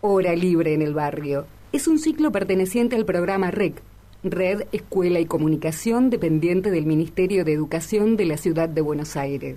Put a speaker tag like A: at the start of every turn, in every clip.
A: Hora Libre en el Barrio. Es un ciclo perteneciente al programa REC, Red, Escuela y Comunicación, dependiente del Ministerio de Educación de la Ciudad de Buenos Aires.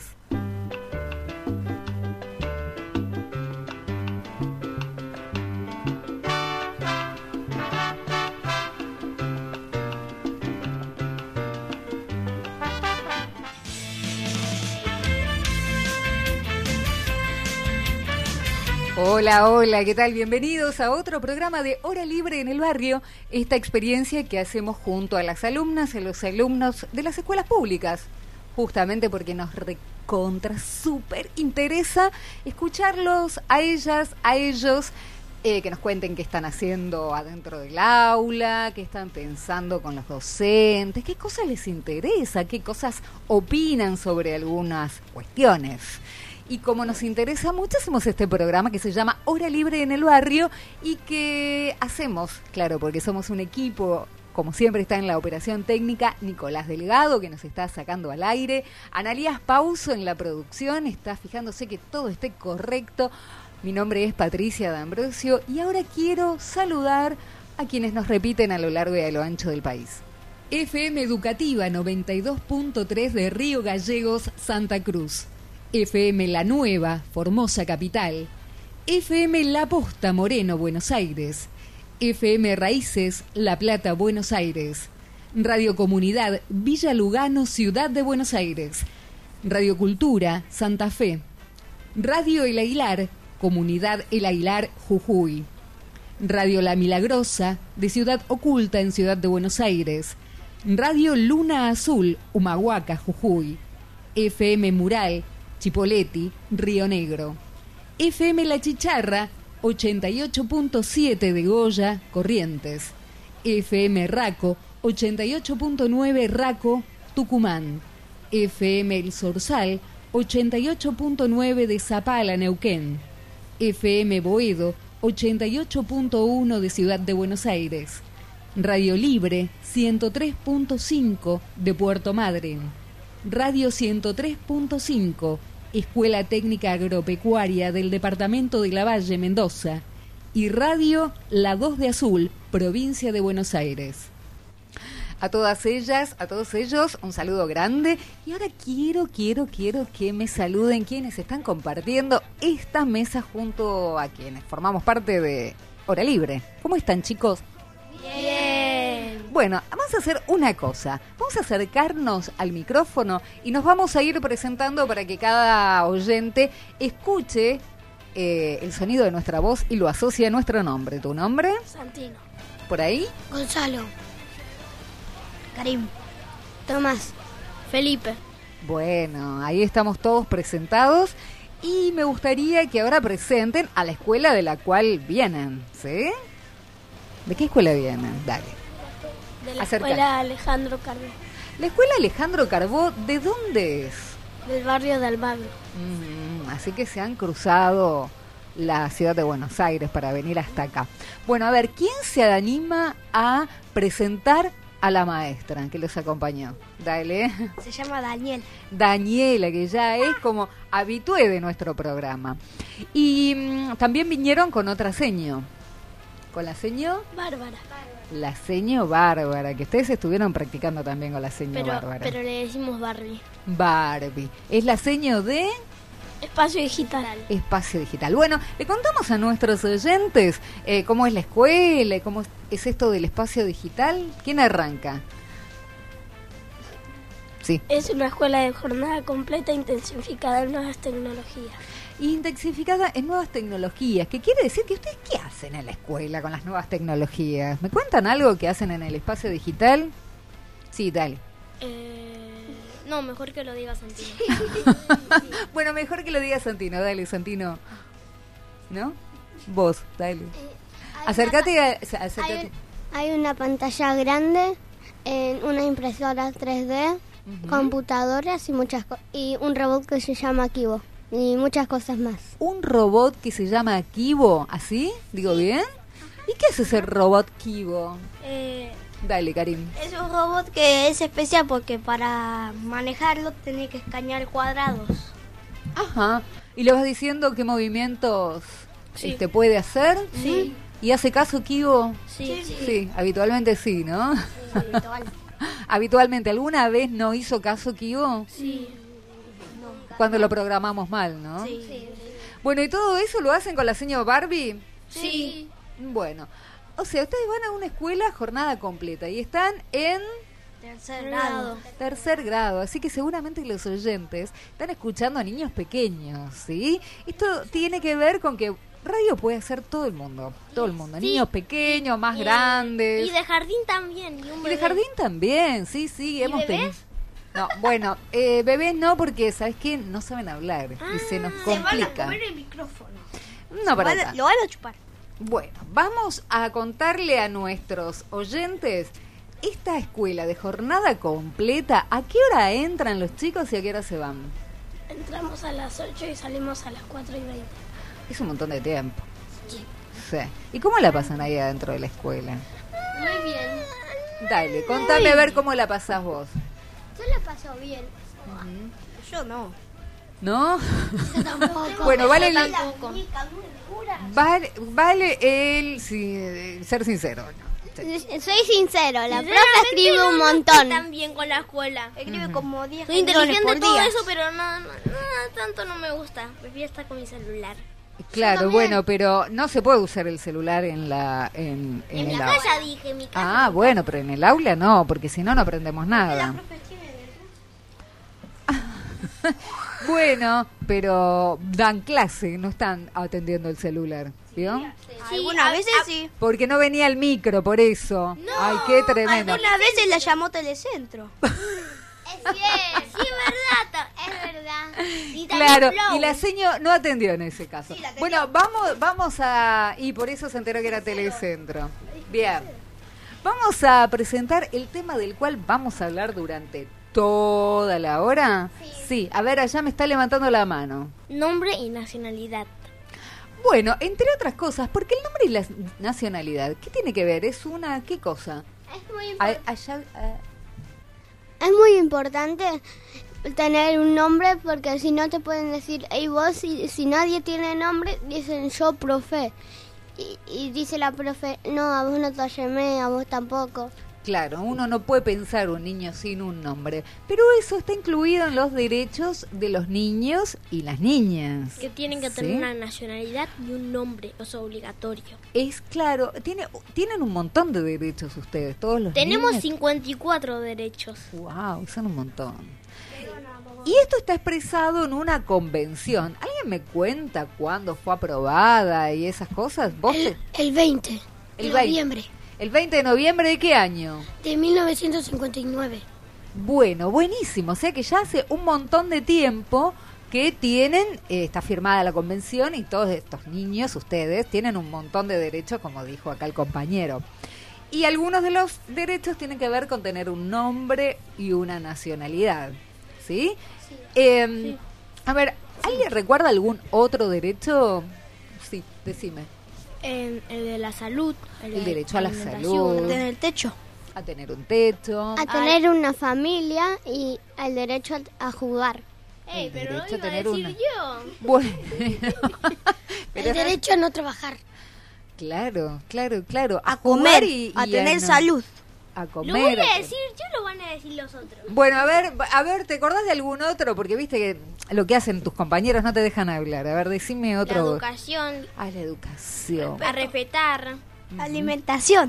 A: Hola, hola, ¿qué tal? Bienvenidos a otro programa de Hora Libre en el Barrio, esta experiencia que hacemos junto a las alumnas y los alumnos de las escuelas públicas, justamente porque nos recontra súper interesa escucharlos a ellas, a ellos, que nos cuenten qué están haciendo adentro del aula, qué están pensando con los docentes, qué cosas les interesa, qué cosas opinan sobre algunas cuestiones. Y como nos interesa mucho, hacemos este programa que se llama Hora Libre en el Barrio y que hacemos, claro, porque somos un equipo, como siempre está en la operación técnica Nicolás Delgado, que nos está sacando al aire, Analías Pauso en la producción, está fijándose que todo esté correcto. Mi nombre es Patricia D'Ambrosio y ahora quiero saludar a quienes nos repiten a lo largo y a lo ancho del país. FM Educativa 92.3 de Río Gallegos, Santa Cruz. FM La Nueva, Formosa Capital, FM La Posta, Moreno, Buenos Aires, FM Raíces, La Plata, Buenos Aires, Radio Comunidad, Villa Lugano, Ciudad de Buenos Aires, Radio Cultura, Santa Fe, Radio El Aguilar, Comunidad El Aguilar, Jujuy, Radio La Milagrosa, de Ciudad Oculta en Ciudad de Buenos Aires, Radio Luna Azul, Humahuaca, Jujuy, FM Mural, Chipoleti, Río Negro. FM La Chicharra, 88.7 de Goya, Corrientes. FM Raco, 88.9 Raco, Tucumán. FM El Zorzal, 88.9 de Zapala, Neuquén. FM Boedo, 88.1 de Ciudad de Buenos Aires. Radio Libre, 103.5 de Puerto Madryn. Radio 103.5, Escuela Técnica Agropecuaria del Departamento de Lavalle, Mendoza, y Radio La 2 de Azul, Provincia de Buenos Aires. A todas ellas, a todos ellos, un saludo grande. Y ahora quiero que me saluden quienes están compartiendo esta mesa junto a quienes formamos parte de Hora Libre. ¿Cómo están, chicos?
B: Bien.
A: Bueno, vamos a hacer una cosa. Vamos a acercarnos al micrófono y nos vamos a ir presentando para que cada oyente escuche el sonido de nuestra voz y lo asocie a nuestro nombre. ¿Tu nombre?
B: Santino.
A: ¿Por ahí?
B: Gonzalo. Karim. Tomás. Felipe.
A: Bueno, ahí estamos todos presentados y me gustaría que ahora presenten a la escuela de la cual vienen, ¿sí? ¿De qué escuela vienen? Dale.
B: De la
A: Acerca.
B: escuela Alejandro Carbó.
A: La escuela Alejandro Carbó, ¿de dónde es?
B: Del barrio de Almagro.
A: Así que se han cruzado la ciudad de Buenos Aires para venir hasta acá. Bueno, a ver, ¿quién se anima a presentar a la maestra que los acompañó? Dale.
B: Se llama Daniel.
A: Daniela, que ya es como habitué de nuestro programa. Y también vinieron con otra seño. ¿Con la seño?
B: Bárbara.
A: La seño Bárbara, que ustedes estuvieron practicando también con la seño Bárbara.
B: Pero le decimos Barbie.
A: Barbie. Es la seño de
B: Espacio Digital.
A: Espacio Digital. Bueno, le contamos a nuestros oyentes cómo es la escuela, cómo es esto del espacio digital. ¿Quién arranca? Sí.
B: Es una escuela de jornada completa intensificada en nuevas tecnologías.
A: Intensificada en nuevas tecnologías, que quiere decir que ustedes ¿qué hacen en la escuela con las nuevas tecnologías? ¿Me cuentan algo que hacen en el espacio digital? Sí, dale.
B: No, mejor que lo diga Santino.
A: Bueno, mejor que lo diga Santino, dale, Santino. ¿No? Vos, dale. Acércate.
C: Hay una pantalla grande, una impresora 3D, computadoras y un robot que se llama Kibo. Y muchas cosas más.
A: Un robot que se llama Kibo, ¿así? ¿Digo bien? ¿Y qué es ese robot Kibo? Dale, Karim.
B: Es un robot que es especial porque para manejarlo tenés que escanear cuadrados.
A: Ajá. Y le vas diciendo qué movimientos
D: Sí.
A: ¿Puede hacer?
D: Sí.
A: ¿Y hace caso, Kibo?
D: Sí.
A: Sí, habitualmente sí, ¿no?
C: Habitual.
A: Habitualmente. ¿Alguna vez no hizo caso, Kibo?
D: Sí.
A: Cuando lo programamos mal, ¿no?
D: Sí.
A: Bueno, ¿y todo eso lo hacen con la señora Barbie?
D: Sí.
A: Bueno, o sea, ustedes van a una escuela jornada completa y están en
D: Tercer grado.
A: tercer grado, así que seguramente los oyentes están escuchando a niños pequeños, ¿sí? Esto tiene que ver con que radio puede hacer todo el mundo, niños pequeños, más grandes.
D: Y de jardín también.
A: Y de jardín también, sí, hemos tenido. No, bueno, bebés no, porque, ¿sabes qué? No saben hablar y se nos complica.
D: Se van a comer el micrófono.
A: No, para tanto.
D: Lo van a chupar.
A: Bueno, vamos a contarle a nuestros oyentes esta escuela de jornada completa. ¿A qué hora entran los chicos y a qué hora se van?
B: Entramos a las 8 y salimos a las 4:20.
A: Es un montón de tiempo. Sí. ¿Y cómo la pasan ahí adentro de la escuela?
C: Muy bien.
A: Dale, contame a ver cómo la pasás vos.
C: Yo la paso bien.
D: Yo no.
A: ¿No?
C: Yo tampoco.
A: Bueno, vale el,
D: Tampoco.
A: vale el ser sincero. ¿No? Sí.
C: Soy sincero, la profe escribe un montón.
D: También con la escuela.
B: Escribe como 10
D: Soy inteligente
B: por
D: todo
B: día.
D: eso, pero no, tanto no me gusta. Prefiero estar con mi celular.
A: Claro, bueno, pero no se puede usar el celular en la
D: En
A: el
D: mi
A: aula.
D: casa dije, en mi casa.
A: Ah, bueno, pero en el aula no, porque si no, no aprendemos nada. Bueno, pero dan clase, no están atendiendo el celular, ¿vio?
D: Sí,
B: Algunas veces sí.
A: Porque no venía el micro, por eso. Ay, qué tremendo.
B: Algunas veces la llamó Telecentro.
C: Es bien.
D: Sí, verdad.
C: Es verdad.
D: Y también
A: Claro,
D: Flow.
A: y la seño no atendió en ese caso. Bueno, vamos a... Y por eso se enteró que era Telecentro. Bien. Vamos a presentar el tema del cual vamos a hablar durante toda la hora. Sí. A ver, allá me está levantando la mano.
D: Nombre y nacionalidad.
A: Bueno, entre otras cosas, porque el nombre y la nacionalidad, ¿qué tiene que ver? ¿Es una qué cosa?
C: Es muy
A: Allá...
C: Es muy importante tener un nombre porque si no te pueden decir, hey vos, si nadie tiene nombre, dicen yo profe. Y dice la profe, no, a vos no te llamé, a vos tampoco.
A: Claro, uno no puede pensar un niño sin un nombre, pero eso está incluido en los derechos de los niños y las niñas.
D: Que tienen que
A: ¿Sí?
D: tener una nacionalidad y un nombre. Es obligatorio.
A: Es claro, tienen un montón de derechos ustedes, todos los
D: Tenemos
A: niños.
D: 54 derechos.
A: Wow, son un montón. Y esto está expresado en una convención. ¿Alguien me cuenta cuándo fue aprobada y esas cosas? ¿Vos
B: El 20
A: El
B: de
A: 20.
B: noviembre
A: ¿El 20 de noviembre de qué año?
B: de 1959.
A: Bueno, buenísimo. O sea que ya hace un montón de tiempo que tienen, está firmada la convención y todos estos niños, ustedes, tienen un montón de derechos, como dijo acá el compañero. Y algunos de los derechos tienen que ver con tener un nombre y una nacionalidad. ¿Sí? Sí. A ver, ¿alguien recuerda algún otro derecho? Sí, decime.
D: El de la salud.
A: El derecho a la
D: alimentación,
A: salud.
B: Tener el techo.
A: A tener un techo.
C: A tener una familia y el derecho a jugar.
A: El
D: pero lo
A: derecho a
D: iba a
A: tener
D: decir
A: una.
D: yo.
A: Bueno. Pero
B: El derecho a no trabajar.
A: Claro. A
B: Comer,
A: y
B: a tener
A: no-
B: salud.
A: A comer.
D: Lo voy a decir yo, lo van a decir los otros.
A: Bueno, a ver, ¿te acordás de algún otro? Porque viste que lo que hacen tus compañeros no te dejan hablar. A ver, decime
D: La
A: otro.
D: educación,
A: Ah, la educación.
D: a respetar.
B: Alimentación.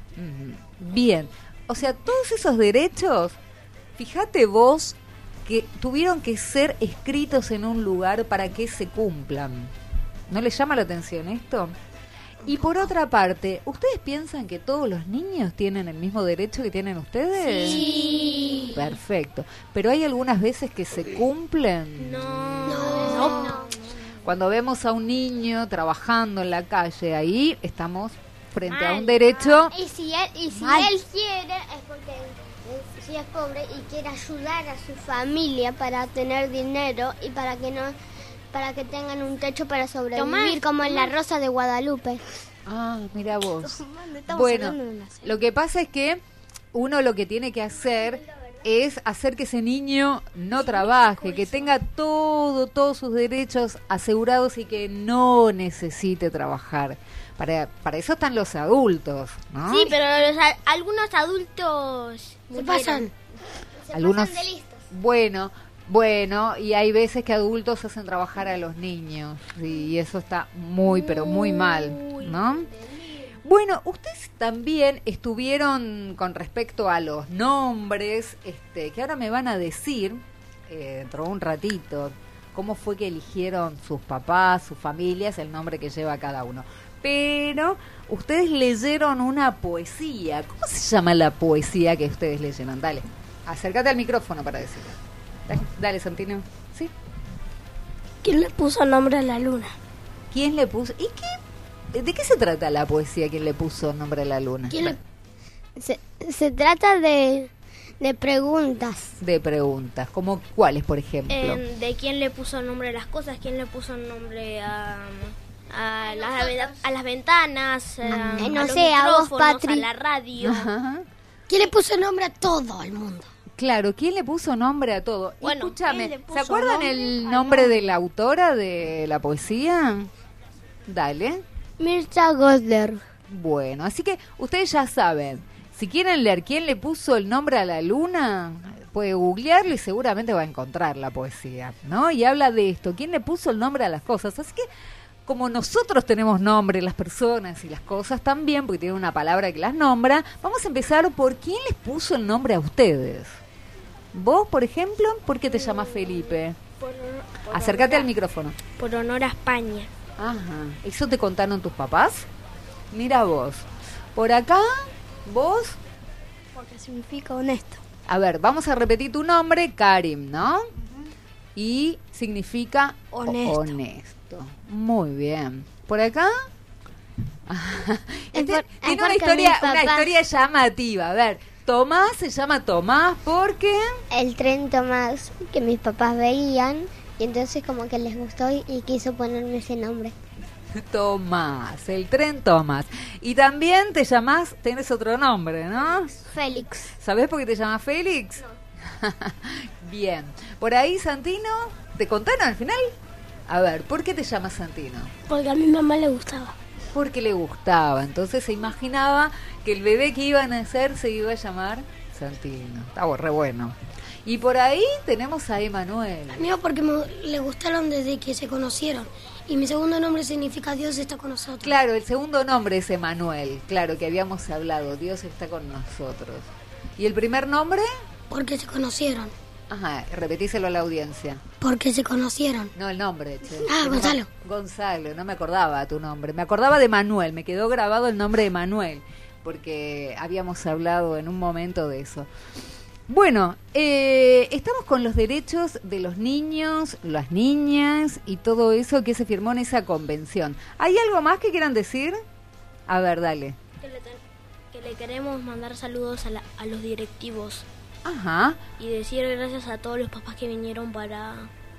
A: Bien. O sea, todos esos derechos, fíjate vos que tuvieron que ser escritos en un lugar para que se cumplan. ¿No les llama la atención esto? Y por otra parte, ¿ustedes piensan que todos los niños tienen el mismo derecho que tienen ustedes?
D: Sí.
A: Perfecto. Pero hay algunas veces que se cumplen.
D: No.
A: Cuando vemos a un niño trabajando en la calle, ahí estamos frente a
D: Mal.
A: un derecho.
C: Y si él quiere, es porque si es pobre y quiere ayudar a su familia para tener dinero y para que tengan un techo para sobrevivir, como en la Rosa de Guadalupe.
A: Ah, mira vos.
B: Estamos
A: Bueno,
B: hablando de una serie.
A: lo que pasa es que uno lo que tiene que hacer es hacer que ese niño no trabaje, que tenga todos sus derechos asegurados y que no necesite trabajar. Para eso están los adultos, ¿no?
D: Sí, pero algunos adultos
B: Se pasan.
A: Algunos,
B: de listos.
A: bueno, y hay veces que adultos hacen trabajar a los niños, y eso está muy, pero muy mal, ¿no? Bueno, ustedes también estuvieron con respecto a los nombres, que ahora me van a decir, dentro de un ratito, cómo fue que eligieron sus papás, sus familias, el nombre que lleva cada uno. Pero ustedes leyeron una poesía. ¿Cómo se llama la poesía que ustedes leyeron? Dale, acércate al micrófono para decirlo. Dale, Santino. ¿Sí?
B: ¿Quién le puso nombre a la luna?
A: ¿Quién le puso? ¿Y qué? ¿De qué se trata la poesía? ¿Quién le puso nombre a la luna?
C: Se trata de preguntas.
A: De preguntas, ¿como cuáles, por ejemplo?
D: de quién le puso nombre a las cosas, quién le puso nombre a las ventanas, a los
C: a vos,
D: micrófonos,
C: Patri.
D: a la radio.
A: Ajá.
B: ¿Quién le puso nombre a todo el mundo?
A: Claro, ¿quién le puso nombre a todo? Y
D: Bueno,
A: escúchame,
D: ¿quién le puso
A: ¿se acuerdan
D: nombre
A: el
D: al
A: nombre de la autora de la poesía? Dale.
C: Mirza Gosler.
A: Bueno, así que ustedes ya saben, si quieren leer quién le puso el nombre a la luna, puede googlearlo y seguramente va a encontrar la poesía, ¿no? Y habla de esto, quién le puso el nombre a las cosas. Así que como nosotros tenemos nombre, las personas y las cosas también, porque tienen una palabra que las nombra, vamos a empezar por quién les puso el nombre a ustedes. Vos, por ejemplo, ¿por qué te llamas Felipe? Acércate al micrófono.
D: Por honor a España.
A: Ajá. ¿Eso te contaron tus papás? Mira vos. Por acá, vos.
B: Porque significa honesto.
A: A ver, vamos a repetir tu nombre, Karim, ¿no? Y significa honesto. Muy bien. ¿Por acá? Tiene una historia llamativa. A ver, Tomás se llama Tomás porque...
C: El tren Tomás que mis papás veían y entonces como que les gustó y quiso ponerme ese nombre.
A: Tomás, el tren Tomás. Y también te llamás, tenés otro nombre, ¿no?
C: Félix.
A: ¿Sabés por qué te llamas Félix? No. Bien. Por ahí, Santino, ¿te contaron al final? A ver, ¿por qué te llamas Santino?
B: Porque a mi mamá le gustaba.
A: Porque le gustaba. Entonces se imaginaba que el bebé que iba a nacer se iba a llamar Santino. Está re bueno. Y por ahí tenemos a Emanuel.
B: Mío porque le gustaron desde que se conocieron. Y mi segundo nombre significa Dios está con nosotros.
A: Claro, el segundo nombre es Emanuel. Claro, que habíamos hablado. Dios está con nosotros. ¿Y el primer nombre?
B: Porque se conocieron.
A: Ajá, repetíselo a la audiencia.
B: Porque se conocieron.
A: No, el nombre, che.
B: Gonzalo.
A: Gonzalo, no me acordaba tu nombre. Me acordaba de Manuel, me quedó grabado el nombre de Manuel, porque habíamos hablado en un momento de eso. Bueno, estamos con los derechos de los niños, las niñas y todo eso que se firmó en esa convención. ¿Hay algo más que quieran decir? A ver, dale.
D: Que le queremos mandar saludos a los directivos.
A: Ajá.
D: Y decir gracias a todos los papás que vinieron para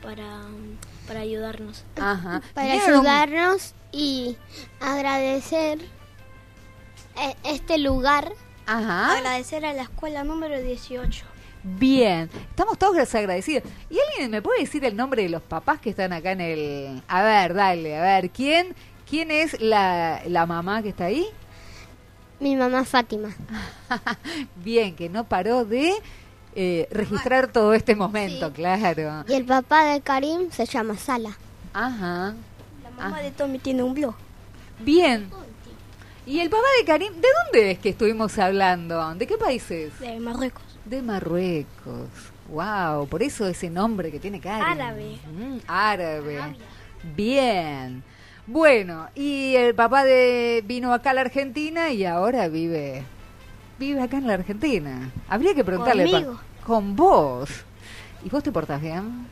D: ayudarnos.
A: Ajá.
C: Para ayudarnos y agradecer este lugar.
A: Ajá.
B: Agradecer a la escuela número 18.
A: Bien, estamos todos agradecidos. ¿Y alguien me puede decir el nombre de los papás que están acá en el...? A ver, dale, a ver, ¿quién es la mamá que está ahí?
C: Mi mamá Fátima.
A: Bien, que no paró de registrar todo este momento, sí. Claro.
C: Y el papá de Karim se llama Sala.
A: Ajá.
B: La mamá de Tommy tiene un blog.
A: Bien. ¿Y el papá de Karim, de dónde es que estuvimos hablando? ¿De qué países?
B: De Marruecos.
A: De Marruecos. Wow, por eso ese nombre que tiene Karim.
D: Árabe.
A: Árabe. Bien. Bueno, y el papá vino acá a la Argentina y ahora vive acá en la Argentina. Habría que preguntarle.
B: Conmigo.
A: Con vos. ¿Y vos te portás bien?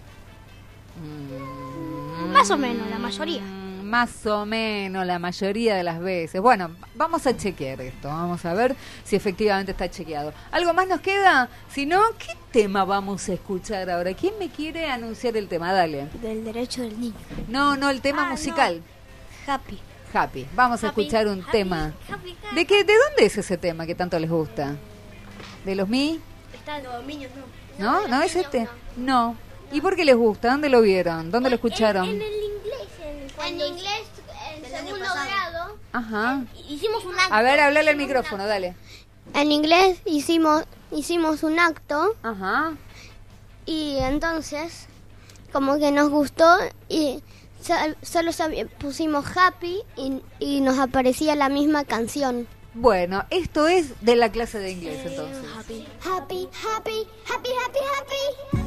B: Más o menos, la mayoría.
A: Más o menos, la mayoría de las veces. Bueno, vamos a chequear esto. Vamos a ver si efectivamente está chequeado. ¿Algo más nos queda? Si no, ¿qué tema vamos a escuchar ahora? ¿Quién me quiere anunciar el tema? Dale.
B: Del derecho del niño.
A: No, el tema musical.
B: No.
A: Happy. Vamos a escuchar un tema.
D: Happy.
A: ¿De dónde es ese tema que tanto les gusta? ¿De los Mi?
D: Está los niños, no.
A: ¿No? ¿No es este? No. ¿Y por qué les gusta? ¿Dónde lo vieron? ¿Dónde lo escucharon?
D: En el inglés.
C: En inglés, en segundo grado.
A: Ajá.
D: Hicimos un acto.
A: A ver, hablale al micrófono, dale.
C: En inglés hicimos un acto
A: Ajá.
C: y entonces como que nos gustó y solo pusimos happy y nos aparecía la misma canción.
A: Bueno, esto es de la clase de inglés, entonces.
D: Happy.
C: Happy, happy, happy, happy, happy.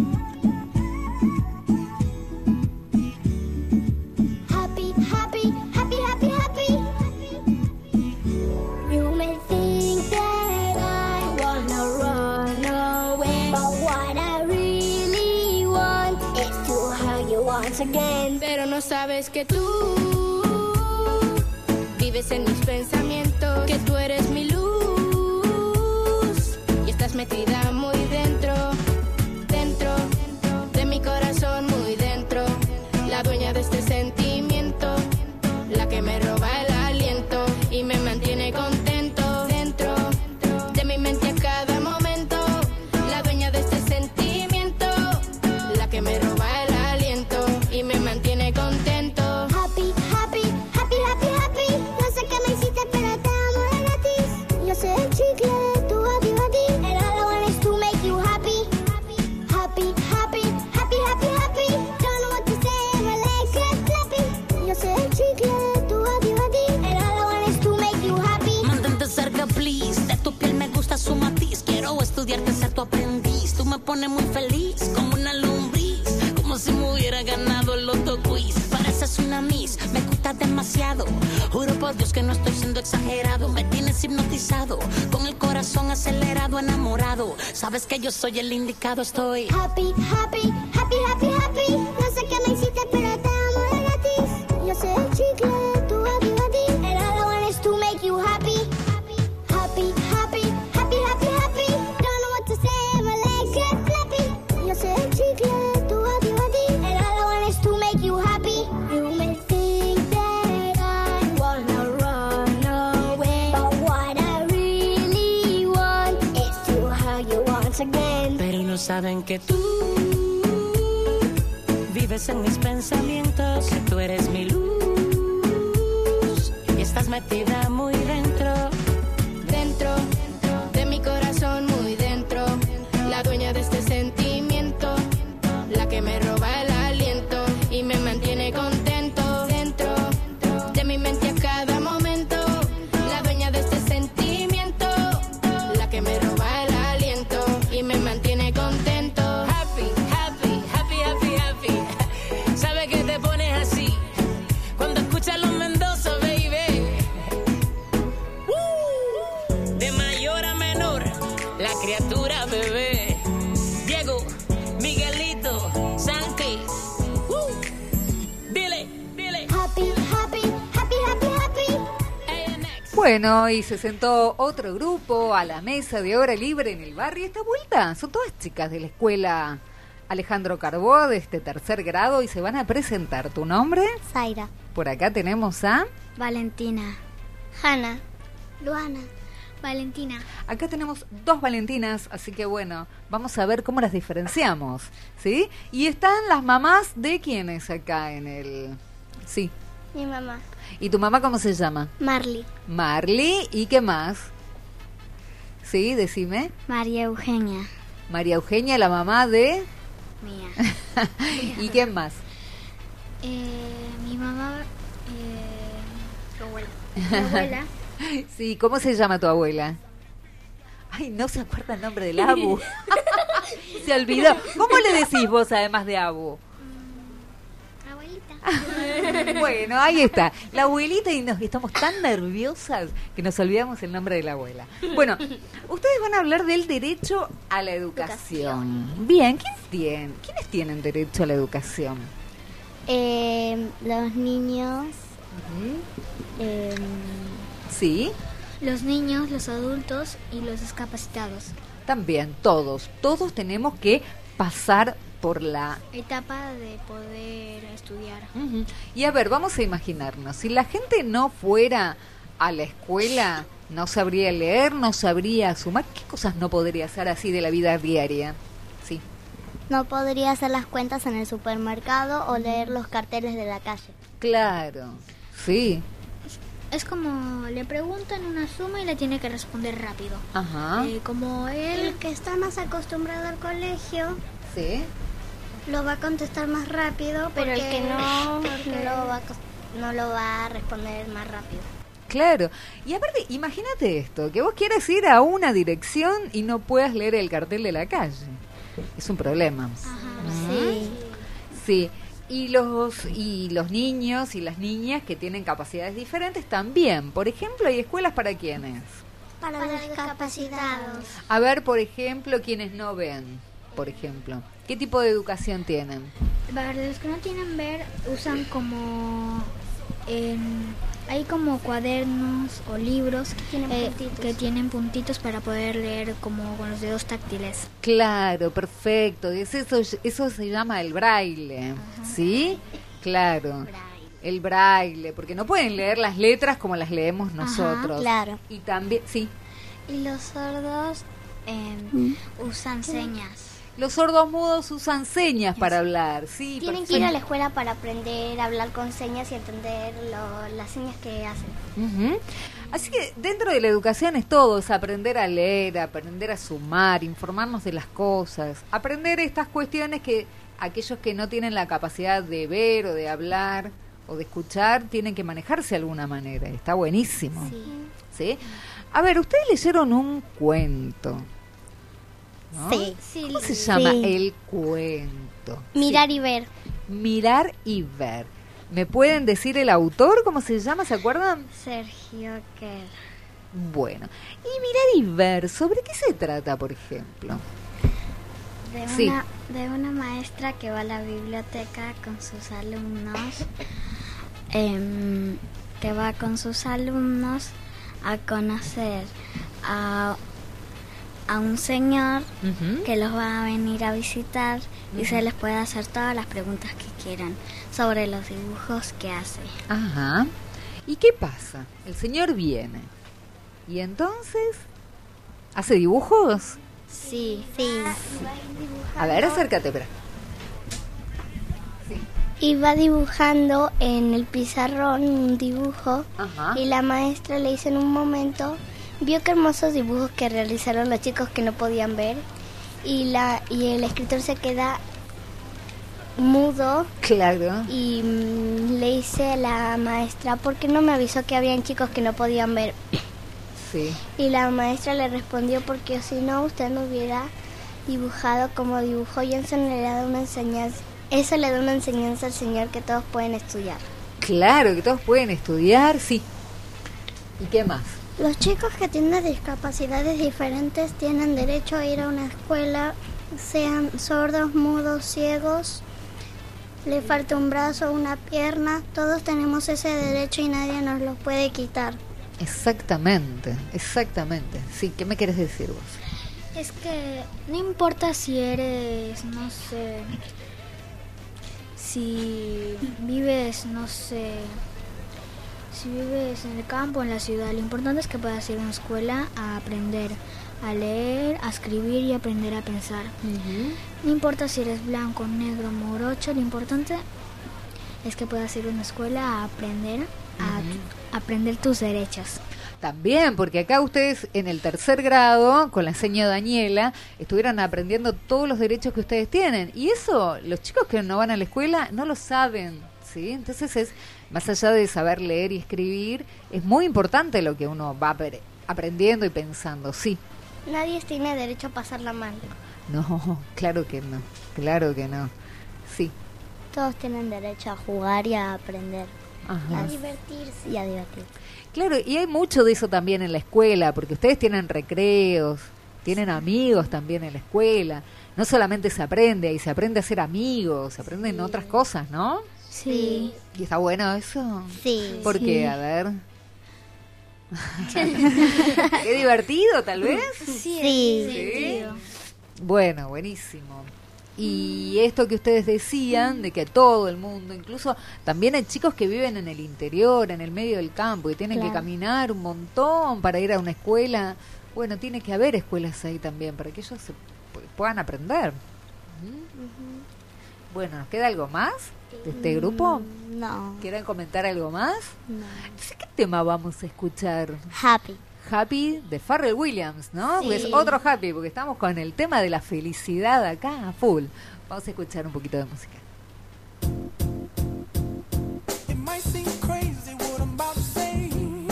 C: Happy, happy, happy, happy, happy. You may think that I wanna run away, but what I really want is to hug you once again.
E: Pero no sabes que tú vives en mis pensamientos, que tú eres mi luz y estás metida muy dentro, dentro de mi corazón, muy dentro, la dueña de este sentimiento, la que me roba el aliento y me mantiene contento, dentro de mi mente a cada momento, la dueña de este sentimiento, la que me roba el aliento y me mantiene contento.
C: Happy, happy, happy, happy, happy. No sé qué me hiciste, pero te amo de gratis. Yo soy el chicle de tu happy body, and all I want is to make you happy. Happy, happy, happy, happy, happy. Don't know what to say, my legs get flappy. Yo soy el chicle de tu happy body, and all I want is to make you happy.
F: Mantente cerca, please. De tu piel me gusta su matiz. Quiero estudiarte, ser tu aprendiz. Tú me pones muy feliz, como una lombriz. Como si me hubiera ganado el loto quiz. Pareces una miss, me gustas demasiado. Juro por Dios que no estoy siendo exagerado. Me tienes hipnotizado, con el corazón acelerado, enamorado. Sabes que yo soy el indicado, estoy
C: Happy, happy, happy, happy, happy. No sé qué me hiciste, pero te amo de gratis. Yo soy el chicle de tu happy body, and all I want is to make you happy. Happy, happy, happy, happy, happy. Don't know what to say, my legs get flappy. Yo soy el chicle de tu happy body, and all I want is to make you happy. You may think that I wanna run away, but what I really want is to hug you once again.
F: pero no saben que tú vives en mis pensamientos, que tú eres mi luz y estás metida muy dentro,
E: Dentro de mi corazón, muy dentro, la dueña de este sentimiento, la que me roba el aliento y me mantiene contento, dentro de mi mente a cada momento, la dueña de este sentimiento, la que me roba el aliento y me mantiene contento. Happy, happy, happy, happy, happy. ¿Sabe que te pones así cuando escuchas los Mendoza, baby? De mayor a menor, la criatura bebé. Diego, Miguelito, Santi. Dile, dile.
C: Happy, happy, happy, happy, happy.
A: Bueno, y se sentó otro grupo a la mesa de hora libre en el barrio. Esta vuelta son todas chicas de la escuela Alejandro Carbó, de este tercer grado, y se van a presentar. ¿Tu nombre?
C: Zaira.
A: Por acá tenemos a...
C: Valentina. Hanna. Luana. Valentina.
A: Acá tenemos dos Valentinas, así que bueno, vamos a ver cómo las diferenciamos, ¿sí? Y están las mamás de quiénes acá en el... Sí.
C: Mi mamá.
A: ¿Y tu mamá cómo se llama?
C: Marley.
A: Marley. ¿Y qué más? Sí, decime.
C: María Eugenia.
A: María Eugenia, la mamá de...
C: Mía.
A: ¿Y quién más?
C: Mi mamá. Tu abuela. Mi abuela.
A: Sí, ¿cómo se llama tu abuela? Ay, no se acuerda el nombre del Abu. Se olvidó. ¿Cómo le decís vos además de Abu?
C: Abuelita.
A: Bueno, ahí está. La abuelita, y estamos tan nerviosas que nos olvidamos el nombre de la abuela. Bueno, ustedes van a hablar del derecho a la educación. Bien, ¿quiénes tienen derecho a la educación?
C: Los niños.
A: Sí,
C: Los niños, los adultos y los discapacitados.
A: también todos tenemos que pasar por la...
C: Etapa de poder estudiar.
A: Ujú. Y a ver, vamos a imaginarnos, si la gente no fuera a la escuela, No sabría leer, no sabría sumar. ¿Qué cosas no podría hacer así de la vida diaria? Sí.
C: No podría hacer las cuentas en el supermercado o leer los carteles de la calle.
A: Claro, sí.
G: Es como le preguntan una suma y le tiene que responder rápido.
A: Ajá.
G: Como él...
B: El que está más acostumbrado al colegio
A: Sí.
B: lo va a contestar más rápido,
C: Pero el
B: porque-
C: que no
B: porque-
C: no lo va a responder más rápido.
A: Claro. Y aparte, imagínate esto, que vos quieras ir a una dirección y no puedas leer el cartel de la calle. Es un problema.
C: Sí.
A: Sí. Y los niños y las niñas que tienen capacidades diferentes también. Por ejemplo, ¿hay escuelas para quiénes?
B: para los discapacitados.
A: A ver, por ejemplo, quienes no ven, por ejemplo. ¿Qué tipo de educación tienen?
G: Para los que no tienen ver, usan como... hay como cuadernos o libros que tienen puntitos para poder leer como con los dedos táctiles.
A: Claro, perfecto. Eso se llama el braille, ¿sí? Claro. El braille, porque no pueden leer las letras como las leemos nosotros.
C: claro.
A: Y también, sí,
G: Y los sordos usan señas.
A: los sordos mudos usan señas para hablar, sí.
C: Tienen que ir a la escuela para aprender a hablar con señas y entender las señas que hacen.
A: Ujú. Así que dentro de la educación es todo, es aprender a leer, aprender a sumar, informarnos de las cosas, aprender estas cuestiones que aquellos que no tienen la capacidad de ver o de hablar o de escuchar tienen que manejarse de alguna manera. Está buenísimo. ¿Sí? A ver, ustedes leyeron un cuento, ¿no?
C: Sí.
A: ¿Cómo se llama
C: Sí.
A: el cuento?
C: Mirar y ver.
A: Mirar y ver. ¿Me pueden decir el autor? ¿Cómo se llama? ¿Se acuerdan?
G: Sergio Kerr.
A: Bueno, y mirar y ver, ¿sobre qué se trata, por ejemplo? Sí.
G: De una maestra que va a la biblioteca con sus alumnos, que va con sus alumnos a conocer a un señor
A: Ujú.
G: que los va a venir a visitar y se les puede hacer todas las preguntas que quieran sobre los dibujos que hace.
A: Ajá. ¿Y qué pasa? El señor viene. ¿Y entonces? ¿Hace dibujos?
G: Sí.
A: A ver, acércate, espera.
C: Y va dibujando en el pizarrón un dibujo
A: Ajá.
C: y la maestra le dice en un momento, vio qué hermosos dibujos que realizaron los chicos que no podían ver y el escritor se queda mudo
A: Claro.
C: y le dice a la maestra, ¿por qué no me avisó que habían chicos que no podían ver?
A: Sí.
C: Y la maestra le respondió, porque si no usted no hubiera dibujado como dibujó y eso le da una enseñanza. Eso le da una enseñanza al señor que todos pueden estudiar.
A: Claro, que todos pueden estudiar, sí. ¿Y qué más?
B: Los chicos que tienen discapacidades diferentes tienen derecho a ir a una escuela, sean sordos, mudos, ciegos, le falta un brazo, una pierna, todos tenemos ese derecho y nadie nos lo puede quitar.
A: Exactamente, exactamente. Sí, ¿qué me quieres decir vos?
G: Es que no importa si eres, no sé, si vives, no sé, si vives en el campo o en la ciudad, lo importante es que puedas ir a una escuela a aprender a leer, a escribir y aprender a pensar. No importa si eres blanco, negro, morocho, lo importante es que puedas ir a una escuela a aprender, a aprender tus derechos.
A: También, porque acá ustedes en el 3er grado, con la señora Daniela, estuvieron aprendiendo todos los derechos que ustedes tienen. Y eso, los chicos que no van a la escuela no lo saben, ¿sí? Entonces es, más allá de saber leer y escribir, es muy importante lo que uno va aprendiendo y pensando, sí.
C: Nadie tiene derecho a pasarla mal.
A: No, claro que no, claro que no. Sí.
C: Todos tienen derecho a jugar y a aprender.
A: Ajá.
C: A divertirse. Y a divertirse.
A: Claro, y hay mucho de eso también en la escuela, porque ustedes tienen recreos, tienen amigos también en la escuela. No solamente se aprende, ahí se aprende a ser amigos, se aprenden otras cosas, ¿no?
G: Sí.
A: ¿Y está bueno eso?
C: Sí.
A: ¿Por qué? A ver. Qué divertido, tal vez.
C: Sí.
A: Sí. Bueno, buenísimo. Y esto que ustedes decían, de que todo el mundo, incluso también hay chicos que viven en el interior, en el medio del campo, y tienen que caminar un montón para ir a una escuela. Bueno, tiene que haber escuelas ahí también, para que ellos puedan aprender. Bueno, ¿nos queda algo más de este grupo?
C: No.
A: ¿Quieren comentar algo más?
C: No.
A: Entonces, ¿qué tema vamos a escuchar?
C: Happy.
A: Happy de Pharrell Williams, ¿no?
C: Sí.
A: Porque es otro Happy, porque estamos con el tema de la felicidad acá a full. Vamos a escuchar un poquito de música.
H: It might seem crazy what I'm about to say.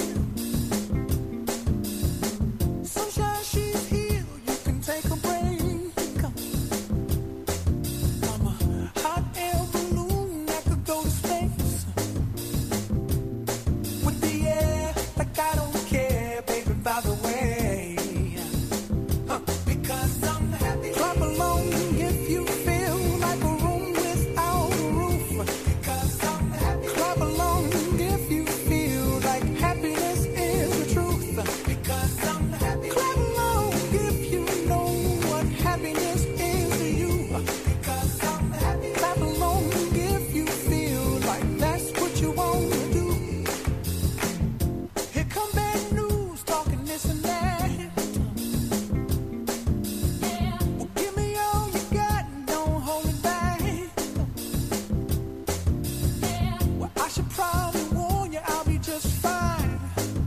H: Sunshine, she's here, you can take a break. I'm a hot air balloon that could go to space. With the air, like I don't care, baby, by the way. Because I'm happy. Clap along if you feel like a room without a roof. Because I'm happy. Clap along if you feel like happiness is the truth. Because I'm happy. Clap along if you know what happiness is to you. Because I'm happy. Clap along if you feel like that's what you want to do. Here come bad news, talking this and that. Well, give me all you got and don't hold it back. Well, I should probably warn you, I'll be just fine.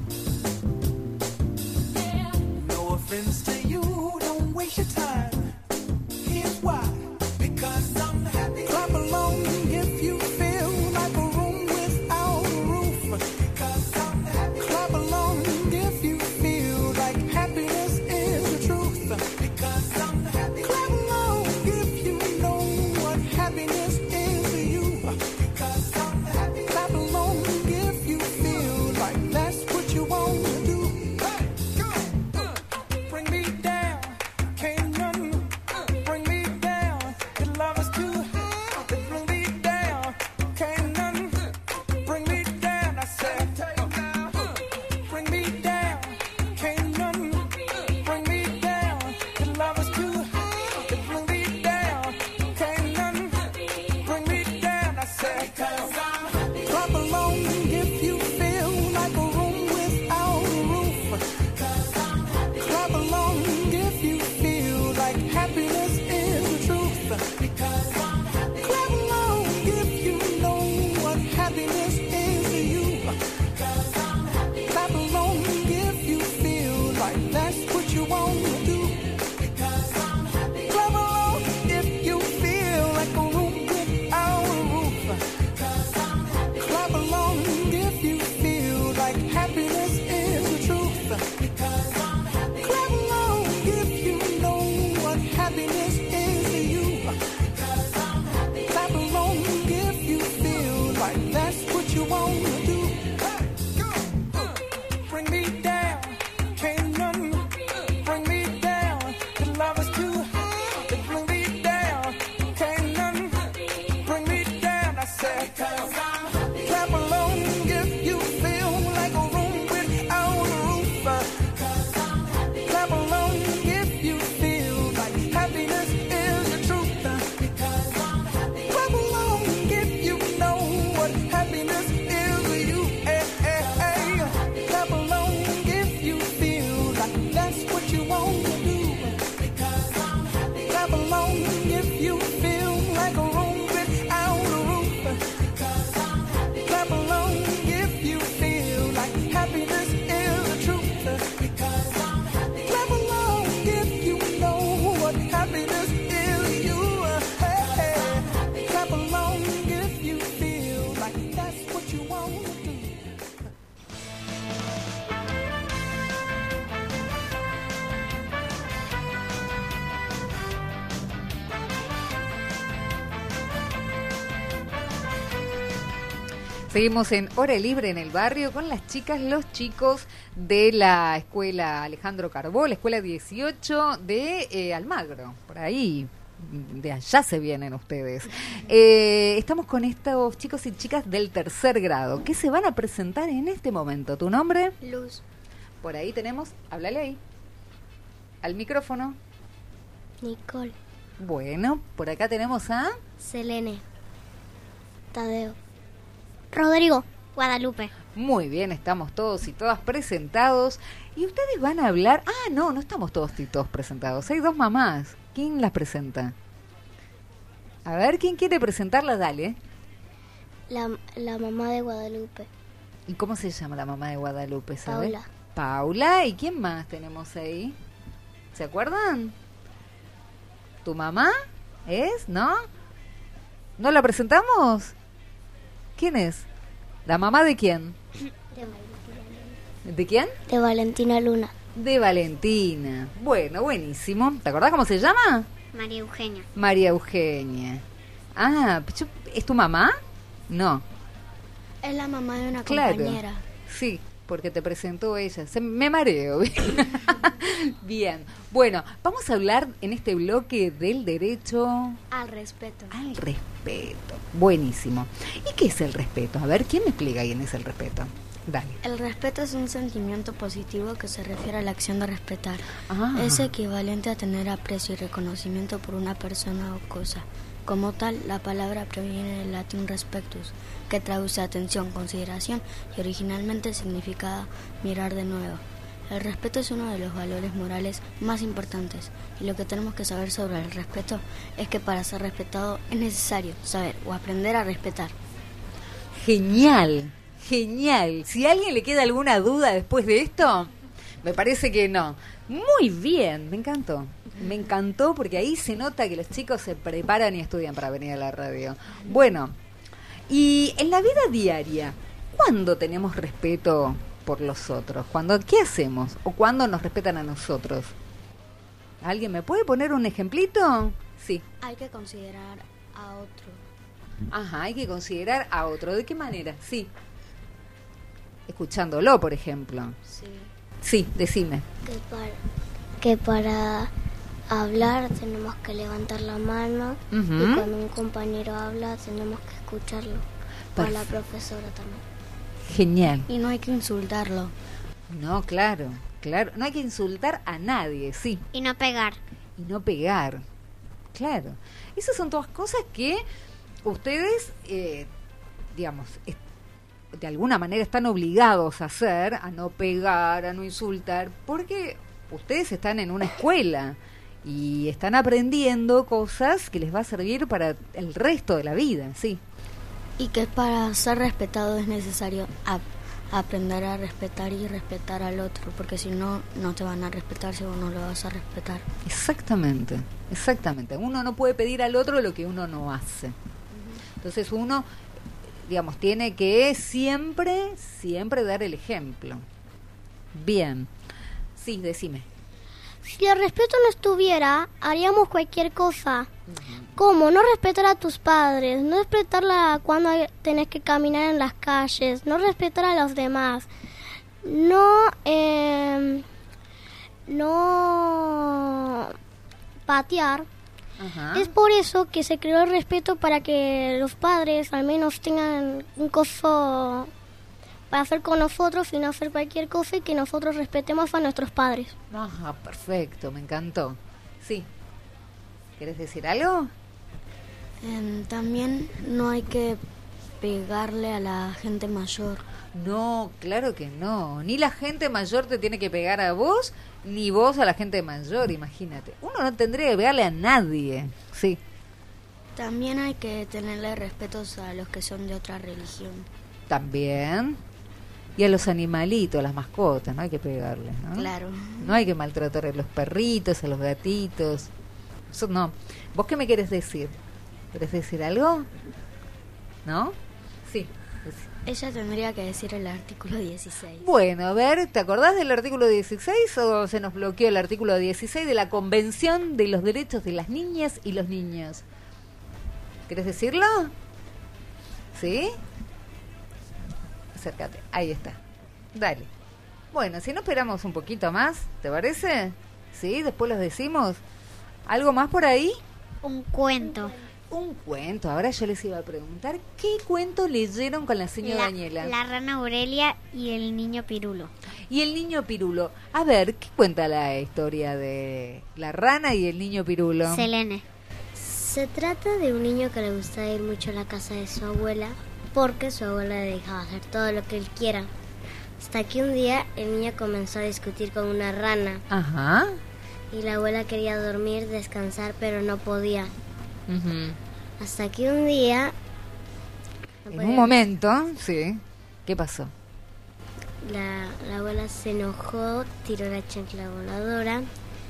H: No offense to you, don't waste your time. Here's why. Because I'm happy. Clap along if you feel like a room without a roof. Because I'm happy. Clap along if you feel like happiness is the truth. Because I'm happy. Clap along if you know what happiness is to you. Because I'm happy. Clap along if you feel like that's what you want to do. Bring me down, can't none bring me down. Your love is too high. Bring me down, can't none bring me down. I said, bring me down, can't none bring me down. Your love is too high. Bring me down, can't none bring me down. I said, clap along if you feel like a room without a roof. Clap along if you feel like happiness is the truth. Because I'm happy. Clap along if you know what happiness is to you. Because I'm happy. Clap along if you feel like that's what you want to do. Because I'm happy. Clap along if you feel like a room without a roof. Because I'm happy. Clap along if you feel like happiness is the truth. Because I'm happy. Clap along if you know what happiness is to you. Because I'm happy. Clap along if you feel like that's what you want to do. Bring me down, can't none bring me down. Your love is too high. Bring me down, can't none bring me down. I said, clap along if you feel like a room without a roof. Clap along if you feel like happiness is the truth. Clap along if you know what happiness is to you. Clap along if you feel like that's what you want to do. Clap along if you feel like a room without a roof. Clap along if you feel like happiness is the truth. Clap along if you know what happiness is to you. Clap along if you feel like that's what you want to do.
A: Seguimos en Hora Libre en el Barrio con las chicas, los chicos de la escuela Alejandro Carbó, la escuela 18 de Almagro, por ahí, de allá se vienen ustedes. Estamos con estos chicos y chicas del tercer grado que se van a presentar en este momento. ¿Tu nombre?
C: Luz.
A: Por ahí tenemos, háblale ahí, al micrófono.
C: Nicole.
A: Bueno, por acá tenemos a...
C: Selene.
B: Tadeo.
C: Rodrigo. Guadalupe.
A: Muy bien, estamos todos y todas presentados. Y ustedes van a hablar... Ah, no estamos todos y todos presentados. Hay dos mamás. ¿Quién las presenta? A ver, ¿quién quiere presentarla? Dale.
C: La mamá de Guadalupe.
A: ¿Y cómo se llama la mamá de Guadalupe, sabe?
C: Paula.
A: Paula. ¿Y quién más tenemos ahí? ¿Se acuerdan? ¿Tu mamá es? ¿No? ¿No la presentamos? ¿Quién es? ¿La mamá de quién? ¿De quién?
C: De Valentina Luna.
A: De Valentina. Bueno, buenísimo. ¿Te acordás cómo se llama?
C: María Eugenia.
A: María Eugenia. Ah, ¿es tu mamá? No.
G: Es la mamá de una
A: Claro.
G: compañera.
A: Sí, porque te presentó ella. Me mareo. Bien. Bueno, vamos a hablar en este bloque del derecho
G: Al respeto.
A: al respeto. Buenísimo. ¿Y qué es el respeto? A ver, ¿quién me explica quién es el respeto? Dale.
G: El respeto es un sentimiento positivo que se refiere a la acción de respetar.
A: Ah.
G: Es equivalente a tener aprecio y reconocimiento por una persona o cosa. Como tal, la palabra proviene del latín respectus, que traduce atención, consideración y originalmente significaba mirar de nuevo. El respeto es uno de los valores morales más importantes y lo que tenemos que saber sobre el respeto es que para ser respetado es necesario saber o aprender a respetar.
A: Genial, genial. Si a alguien le queda alguna duda después de esto, me parece que no. Muy bien, me encantó. Me encantó porque ahí se nota que los chicos se preparan y estudian para venir a la radio. Bueno, y en la vida diaria, ¿cuándo tenemos respeto por los otros? ¿Qué hacemos? ¿O cuándo nos respetan a nosotros? ¿Alguien me puede poner un ejemplito? Sí.
G: Hay que considerar a otro.
A: Ajá, hay que considerar a otro. ¿De qué manera? Sí. Escuchándolo, por ejemplo.
G: Sí.
A: Sí, decime.
C: Que para hablar tenemos que levantar la mano
A: Ujú.
C: y cuando un compañero habla tenemos que escucharlo. O a la
A: Perfecto.
C: profesora también.
A: Genial.
G: Y no hay que insultarlo.
A: No, claro, claro. No hay que insultar a nadie, sí.
C: Y no pegar.
A: Y no pegar. Claro. Esas son todas cosas que ustedes, digamos, de alguna manera están obligados a hacer, a no pegar, a no insultar, porque ustedes están en una escuela y están aprendiendo cosas que les va a servir para el resto de la vida, sí.
G: Y que para ser respetado es necesario aprender a respetar y respetar al otro, porque si no, no te van a respetar si vos no lo vas a respetar.
A: Exactamente, exactamente. Uno no puede pedir al otro lo que uno no hace. Entonces uno, digamos, tiene que siempre dar el ejemplo. Bien. Sí, decime.
C: Si el respeto no estuviera, haríamos cualquier cosa. Como no respetar a tus padres, no respetar cuando tenés que caminar en las calles, no respetar a los demás, no patear.
A: Ajá.
C: Es por eso que se creó el respeto, para que los padres al menos tengan un coso para hacer con nosotros y no hacer cualquier cosa, y que nosotros respetemos a nuestros padres.
A: Ajá, perfecto, me encantó. Sí. ¿Querés decir algo?
G: También no hay que pegarle a la gente mayor.
A: No, claro que no. Ni la gente mayor te tiene que pegar a vos, ni vos a la gente mayor, imagínate. Uno no tendría que pegarle a nadie. Sí.
G: También hay que tenerle respetos a los que son de otra religión.
A: También. Y a los animalitos, a las mascotas, no hay que pegarles, ¿no?
G: Claro.
A: No hay que maltratar a los perritos, a los gatitos. Eso no. ¿Vos qué me querés decir? ¿Querés decir algo? ¿No? Sí.
G: Ella tendría que decir el artículo 16.
A: Bueno, a ver, ¿te acordás del artículo 16 o se nos bloqueó el artículo 16 de la Convención de los Derechos de las Niñas y los Niños? ¿Querés decirlo? ¿Sí? Acércate, ahí está. Dale. Bueno, si no esperamos un poquito más, ¿te parece? ¿Sí? Después los decimos. ¿Algo más por ahí?
C: Un cuento.
A: Un cuento. Ahora yo les iba a preguntar, ¿qué cuento leyeron con la señora Daniela?
C: La rana Aurelia y el niño Pirulo.
A: Y el niño Pirulo. A ver, ¿qué cuenta la historia de la rana y el niño Pirulo?
C: Selene.
I: Se trata de un niño que le gusta ir mucho a la casa de su abuela porque su abuela le dejaba hacer todo lo que él quiera. Hasta que un día el niño comenzó a discutir con una rana.
A: Ajá.
I: Y la abuela quería dormir, descansar, pero no podía. Hasta que un día...
A: En un momento, sí. ¿Qué pasó?
I: La abuela se enojó, tiró la chancla voladora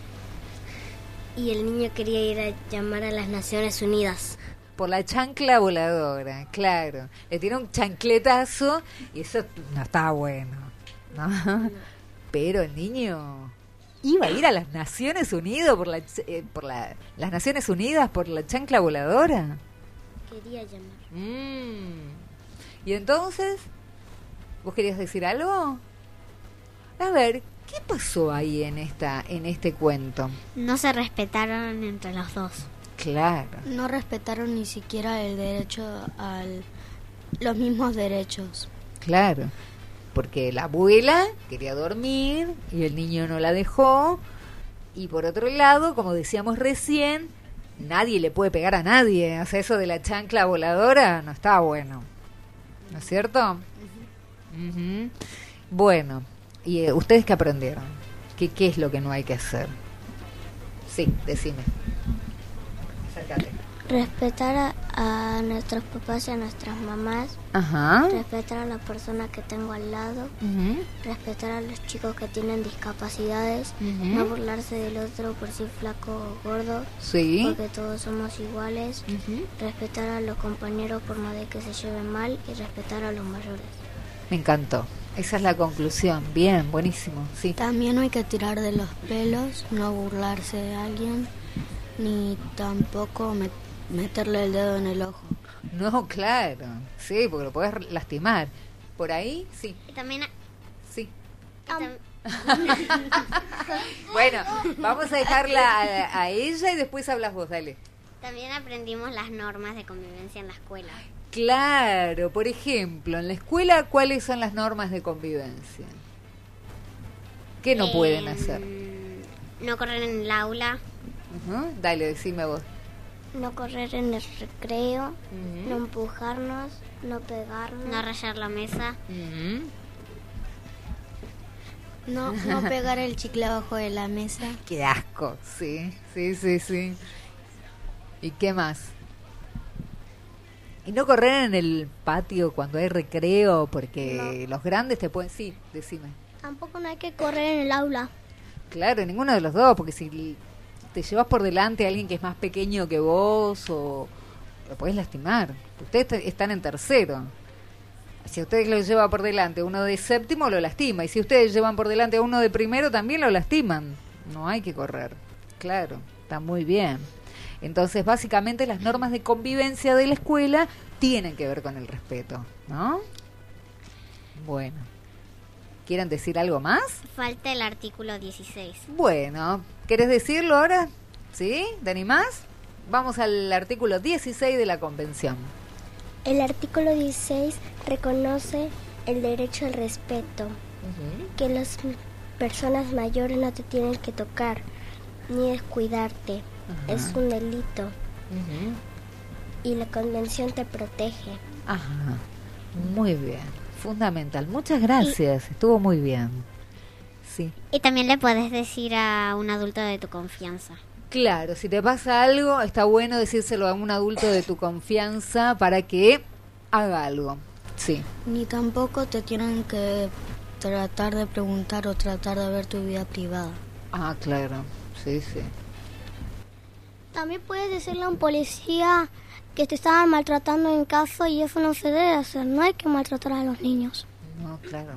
I: y el niño quería ir a llamar a las Naciones Unidas.
A: Por la chancla voladora, claro. Le tiró un chancletazo y eso no estaba bueno, ¿no? Pero el niño iba a ir a las Naciones Unidas las Naciones Unidas por la chancla voladora.
I: Quería llamar.
A: Y entonces, ¿vos querías decir algo? A ver, ¿qué pasó ahí en este cuento?
I: No se respetaron entre los dos.
A: Claro.
G: No respetaron ni siquiera el derecho a los mismos derechos.
A: Claro, porque la abuela quería dormir y el niño no la dejó. Y por otro lado, como decíamos recién, nadie le puede pegar a nadie. O sea, eso de la chancla voladora no está bueno. ¿No es cierto? Uh-huh. Bueno, ¿y ustedes qué aprendieron? ¿Qué es lo que no hay que hacer? Sí, decime. Acércate.
B: Respetar a nuestros papás y a nuestras mamás.
A: Ajá.
B: Respetar a la persona que tengo al lado. Respetar a los chicos que tienen discapacidades. No burlarse del otro por ser flaco o gordo.
A: Sí.
B: Porque todos somos iguales. Respetar a los compañeros por no de que se lleven mal. Y respetar a los mayores.
A: Me encantó. Esa es la conclusión. Bien, buenísimo. Sí.
G: También no hay que tirar de los pelos, no burlarse de alguien, ni tampoco meterle el dedo en el ojo.
A: No, claro. Sí, porque lo podés lastimar. ¿Por ahí? Sí.
I: Y también...
A: Sí. Bueno, vamos a dejarla a ella y después hablas vos, dale.
I: También aprendimos las normas de convivencia en la escuela.
A: Claro, por ejemplo, en la escuela, ¿cuáles son las normas de convivencia? ¿Qué no pueden hacer?
I: No correr en el aula.
A: Dale, decime vos.
B: No correr en el recreo, no empujarnos, no pegarnos.
I: No rayar la mesa.
G: No pegar el chicle abajo de la mesa.
A: Qué asco, sí. ¿Y qué más? Y no correr en el patio cuando hay recreo, porque los grandes te pueden... Sí, decime.
B: Tampoco no hay que correr en el aula.
A: Claro, ninguno de los dos, porque si te llevas por delante a alguien que es más pequeño que vos, o lo podés lastimar. Ustedes están en tercero. Si ustedes lo llevan por delante a uno de séptimo, lo lastima. Y si ustedes llevan por delante a uno de primero, también lo lastiman. No hay que correr. Claro, está muy bien. Entonces, básicamente, las normas de convivencia de la escuela tienen que ver con el respeto, ¿no? Bueno. ¿Quieren decir algo más?
I: Falta el artículo 16.
A: Bueno, ¿querés decirlo ahora? ¿Sí? ¿Te animás? Vamos al artículo 16 de la Convención.
B: El artículo 16 reconoce el derecho al respeto, que las personas mayores no te tienen que tocar ni descuidarte. Es un delito. Y la Convención te protege.
A: Ajá, muy bien. Fundamental. Muchas gracias. Estuvo muy bien. Sí.
I: Y también le puedes decir a un adulto de tu confianza.
A: Claro, si te pasa algo, está bueno decírselo a un adulto de tu confianza para que haga algo. Sí.
G: Ni tampoco te tienen que tratar de preguntar o tratar de ver tu vida privada.
A: Ah, claro. Sí.
B: También puedes decirle a un policía que te estaban maltratando en casa y eso no se debe hacer. No hay que maltratar a los niños.
A: No, claro.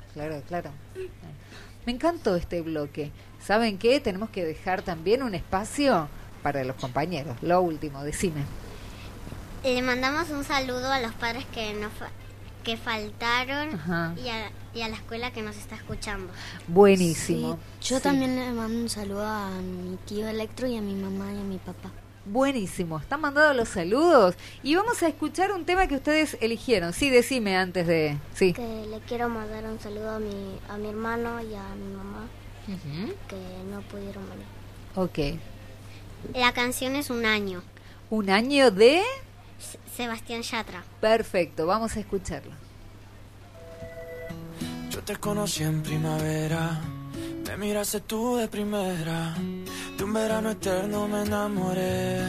A: Me encantó este bloque. ¿Saben qué? Tenemos que dejar también un espacio para los compañeros. Lo último, decime.
I: Le mandamos un saludo a los padres que faltaron y a la escuela que nos está escuchando.
A: Buenísimo.
G: Sí, yo también le mando un saludo a mi tío Electro y a mi mamá y a mi papá.
A: Buenísimo, están mandando los saludos y vamos a escuchar un tema que ustedes eligieron. Sí, decime antes de... Sí.
B: Que le quiero mandar un saludo a mi hermano y a mi mamá que no pudieron venir.
A: Ok.
I: La canción es Un Año.
A: Un año de...
I: Sebastián Yatra.
A: Perfecto, vamos a escucharlo.
H: Yo te conocí en primavera, me miraste tú de primera, de un verano eterno me enamoré.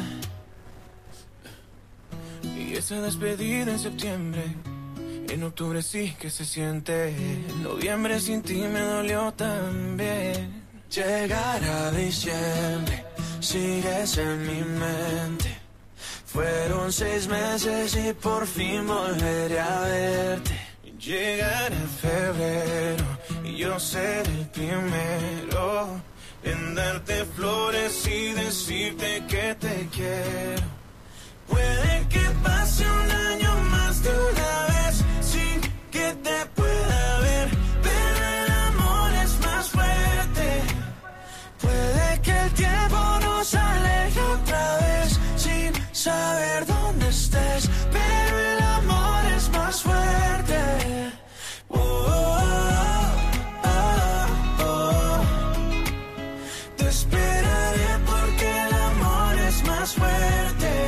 H: Y esa despedida en septiembre, en octubre sí que se siente, en noviembre sin ti me dolió también. Llegar a diciembre, sigues en mi mente. Fueron 6 meses y por fin volveré a verte. Llegar a febrero y yo ser el primero en darte flores y decirte que te quiero. Puede que pase un año más de una vez sin que te pueda ver, pero el amor es más fuerte. Puede que el tiempo nos aleje otra vez sin saber dónde estés, pero el amor es más fuerte. Oh, oh, oh, oh. Te esperaré porque el amor es más fuerte.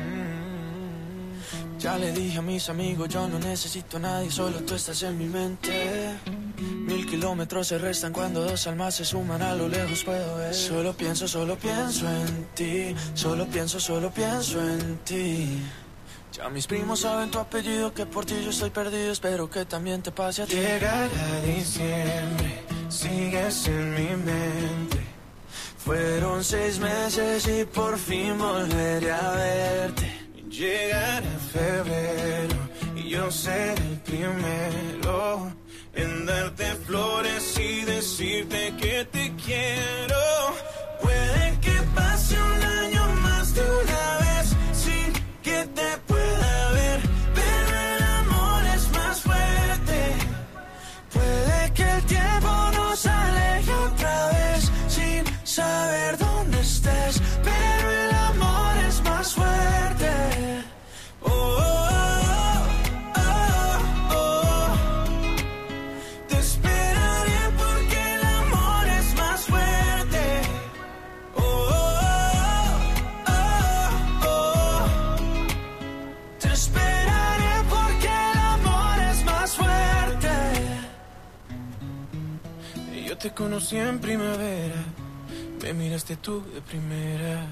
H: Ya le dije a mis amigos, yo no necesito a nadie, solo tú estás en mi mente. 1000 kilómetros se restan cuando 2 almas se suman, a lo lejos puedo ver. Solo pienso en ti, solo pienso en ti. Ya mis primos saben tu apellido, que por ti yo estoy perdido, espero que también te pase a ti. Llegará diciembre, sigues en mi mente. Fueron 6 meses y por fin volveré a verte. Llegará febrero y yo seré el primero en darte flores y decirte que te quiero. Puede que pase un año más de una vez sin que te pueda ver, pero el amor es más fuerte. Puede que el tiempo nos aleje otra vez sin saber dónde estés, pero el amor es más fuerte. Oh, oh, oh, oh, oh. Te esperaré porque el amor es más fuerte. Oh, oh, oh, oh. Te esperaré porque el amor es más fuerte. Y yo te conocí en primavera, me miraste tú de primera.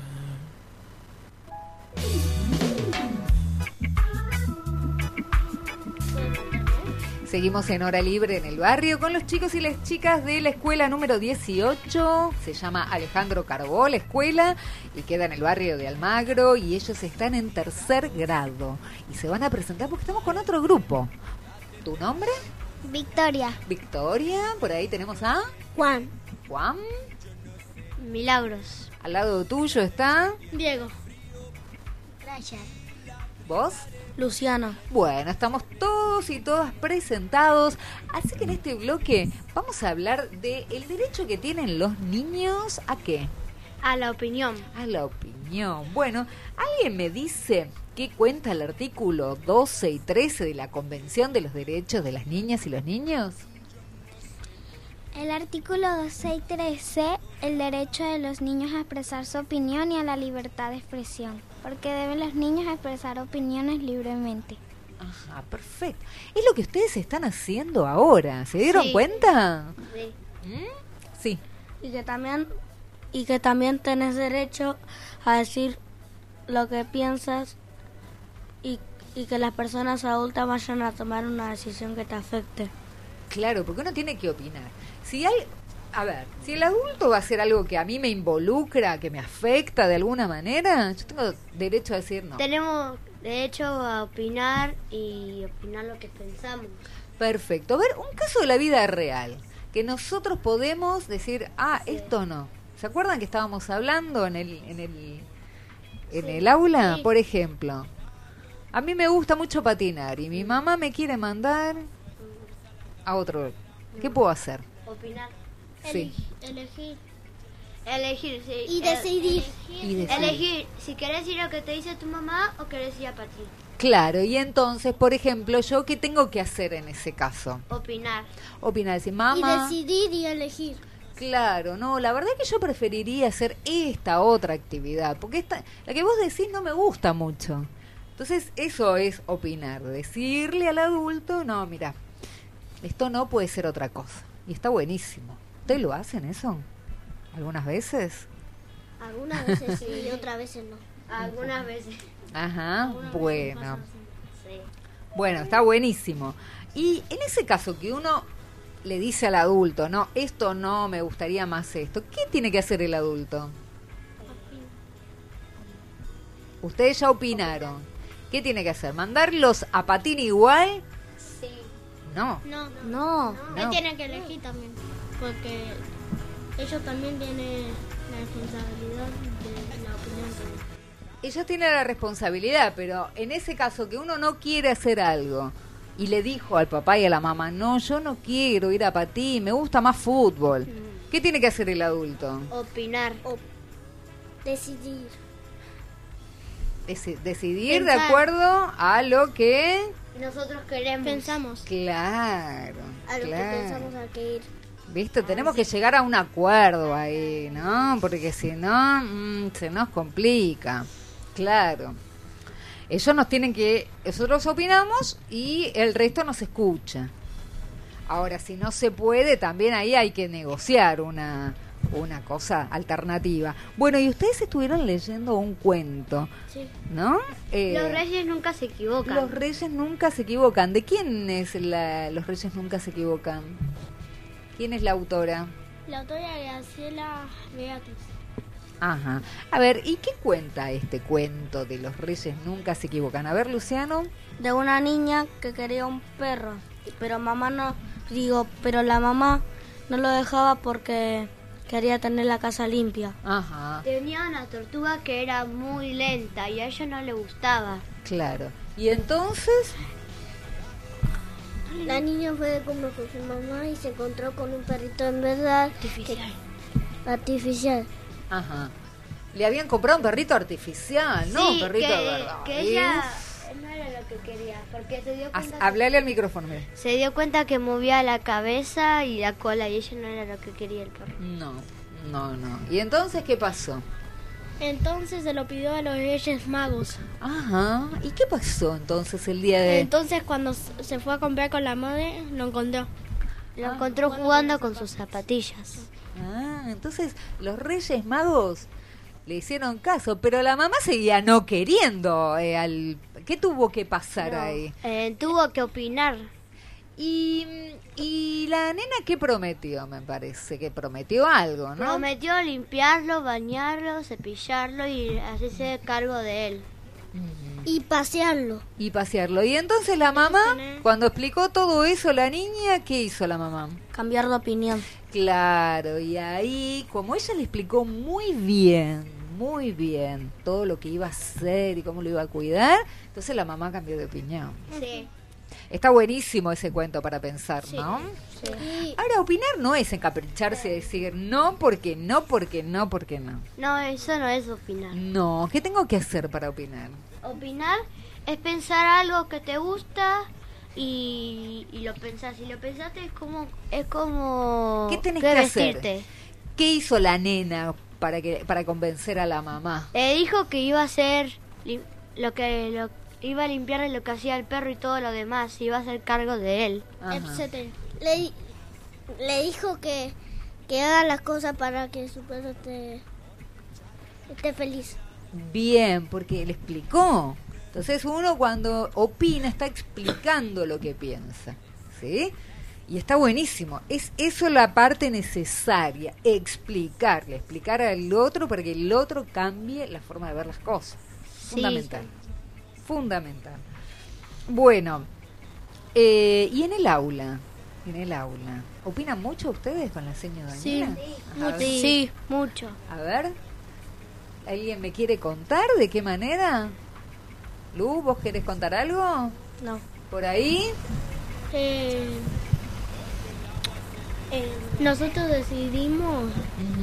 A: Seguimos en Hora Libre en el barrio con los chicos y las chicas de la escuela número 18. Se llama Alejandro Carbó, la escuela, y queda en el barrio de Almagro. Y ellos están en 3er grado. Y se van a presentar porque estamos con otro grupo. ¿Tu nombre?
C: Victoria.
A: Victoria. Por ahí tenemos a
C: Juan.
A: Juan.
D: Milagros.
A: Al lado tuyo está
D: Diego.
C: Brian.
A: ¿vos?
D: Luciana.
A: Bueno, estamos todos y todas presentados, así que en este bloque vamos a hablar del derecho que tienen los niños ¿a qué?
D: A la opinión.
A: A la opinión. Bueno, ¿alguien me dice qué cuenta el artículo 12 y 13 de la Convención de los Derechos de las Niñas y los Niños?
C: El artículo 12 y 13, el derecho de los niños a expresar su opinión y a la libertad de expresión, porque deben los niños expresar opiniones libremente.
A: Ajá, perfecto. Es lo que ustedes están haciendo ahora, ¿se dieron cuenta?
I: Sí.
A: ¿Mm? Sí.
J: Y que también tenés derecho a decir lo que piensas y que las personas adultas vayan a tomar una decisión que te afecte.
A: Claro, porque uno tiene que opinar. Si el adulto va a hacer algo que a mí me involucra, que me afecta de alguna manera, yo tengo derecho a decir no.
I: Tenemos derecho a opinar y opinar lo que pensamos.
A: Perfecto. A ver, un caso de la vida real, que nosotros podemos decir, esto no. ¿Se acuerdan que estábamos hablando en el aula?
I: Sí.
A: Por ejemplo, a mí me gusta mucho patinar y mi mamá me quiere mandar a otro. ¿Qué puedo hacer?
I: Opinar.
A: Sí.
I: Elegir, sí.
C: Y decidir.
I: Elegir si querés ir a lo que te dice tu mamá o querés ir a patinar.
A: Claro, y entonces, por ejemplo, ¿yo qué tengo que hacer en ese caso?
I: Opinar.
A: Opinar, decir, mamá...
C: Y decidir y elegir.
A: Claro, no, la verdad que yo preferiría hacer esta otra actividad, porque la que vos decís no me gusta mucho. Entonces eso es opinar, decirle al adulto, no, mira, esto no puede ser otra cosa. Y está buenísimo. ¿Ustedes lo hacen eso? ¿Algunas veces?
I: Algunas veces sí y otras veces no. Algunas veces.
A: Ajá, bueno.
I: Sí.
A: Bueno, está buenísimo. Y en ese caso que uno le dice al adulto, no, esto no, me gustaría más esto, ¿qué tiene que hacer el adulto? Ustedes ya opinaron. ¿Qué tiene que hacer? ¿Mandarlos a patín igual?
I: Sí.
A: No.
J: No.
D: Él tiene que elegir también, porque ellos también tienen la responsabilidad de la opinión que...
A: Ellos tienen la responsabilidad, pero en ese caso que uno no quiere hacer algo y le dijo al papá y a la mamá, no, yo no quiero ir a patín, me gusta más fútbol. ¿Qué tiene que hacer el adulto?
I: Opinar. Decidir.
A: Decidir de
D: Pensar.
A: acuerdo a lo que...
I: Nosotros queremos.
D: Pensamos.
A: Claro,
I: A lo
A: claro.
I: que pensamos hay que ir.
A: ¿Viste? Tenemos que llegar a un acuerdo ahí, ¿no? Porque si no, se nos complica. Claro. Ellos nos tienen que... Nosotros opinamos y el resto nos escucha. Ahora, si no se puede, también ahí hay que negociar una cosa alternativa. Bueno, y ustedes estuvieron leyendo un cuento,
I: Sí.
A: ¿no?
I: Los reyes nunca se equivocan.
A: Los Reyes Nunca Se Equivocan. ¿De quién es Los Reyes Nunca Se Equivocan? ¿Quién es la autora?
D: La autora de Graciela Beatriz.
A: Ajá. A ver, ¿y qué cuenta este cuento de Los Reyes Nunca Se Equivocan? A ver, Luciano.
J: De una niña que quería un perro, pero pero la mamá no lo dejaba porque quería tener la casa limpia.
A: Ajá,
I: Tenía una tortuga que era muy lenta y a ella no le gustaba.
A: claro. ¿Y entonces?
B: La niña fue de compras con su mamá y se encontró con un perrito en verdad artificial.
A: Ajá. Le habían comprado un perrito artificial, ¿no? Un perrito de verdad.
I: que ella no era lo que quería, porque se dio cuenta,
A: Hablale al micrófono, mira.
I: se dio cuenta que movía la cabeza y la cola y ella no era lo que quería el perro.
A: No. ¿Y entonces qué pasó?
D: Entonces se lo pidió a los Reyes Magos.
A: Ajá. ¿Y qué pasó entonces el día de...?
D: Entonces cuando se fue a comprar con la madre, lo encontró.
I: Lo encontró jugando con sus zapatillas.
A: Ah, entonces los Reyes Magos le hicieron caso, pero la mamá seguía no queriendo ¿Qué tuvo que pasar ahí?
I: Tuvo que opinar.
A: Y la nena, ¿qué prometió? Me parece que prometió algo, ¿no?
I: Prometió limpiarlo, bañarlo, cepillarlo y hacerse cargo de él.
B: Y pasearlo.
A: Y pasearlo. Y entonces la mamá, cuando explicó todo eso, la niña, ¿qué hizo la mamá?
J: Cambiar de opinión.
A: Claro, y ahí, como ella le explicó muy bien todo lo que iba a hacer y cómo lo iba a cuidar, entonces la mamá cambió de opinión.
I: Sí.
A: Está buenísimo ese cuento para pensar, ¿no?
I: Sí.
A: Ahora, opinar no es encapricharse y decir no, porque no.
I: No, eso no es opinar.
A: No, ¿qué tengo que hacer para opinar?
I: Opinar es pensar algo que te gusta y lo pensás. Si lo pensaste es como
A: ¿Qué tenés que hacer?
I: vestirte.
A: ¿Qué hizo la nena para convencer a la mamá?
I: Le dijo que iba a hacer iba a limpiarle lo que hacía el perro y todo lo demás, iba a hacer cargo de él.
A: Ajá.
D: Etcétera.
B: Le dijo que haga las cosas para que su perro esté feliz.
A: Bien, porque le explicó. Entonces uno cuando opina está explicando lo que piensa, ¿sí? Y está buenísimo. Es eso la parte necesaria, explicar al otro para que el otro cambie la forma de ver las cosas. Fundamental. Bueno, y en el aula, ¿opinan mucho ustedes con la señora Daniela?
J: Sí, mucho.
A: A ver, ¿alguien me quiere contar de qué manera? Lu, ¿vos querés contar algo?
J: No.
A: ¿Por ahí?
D: Nosotros decidimos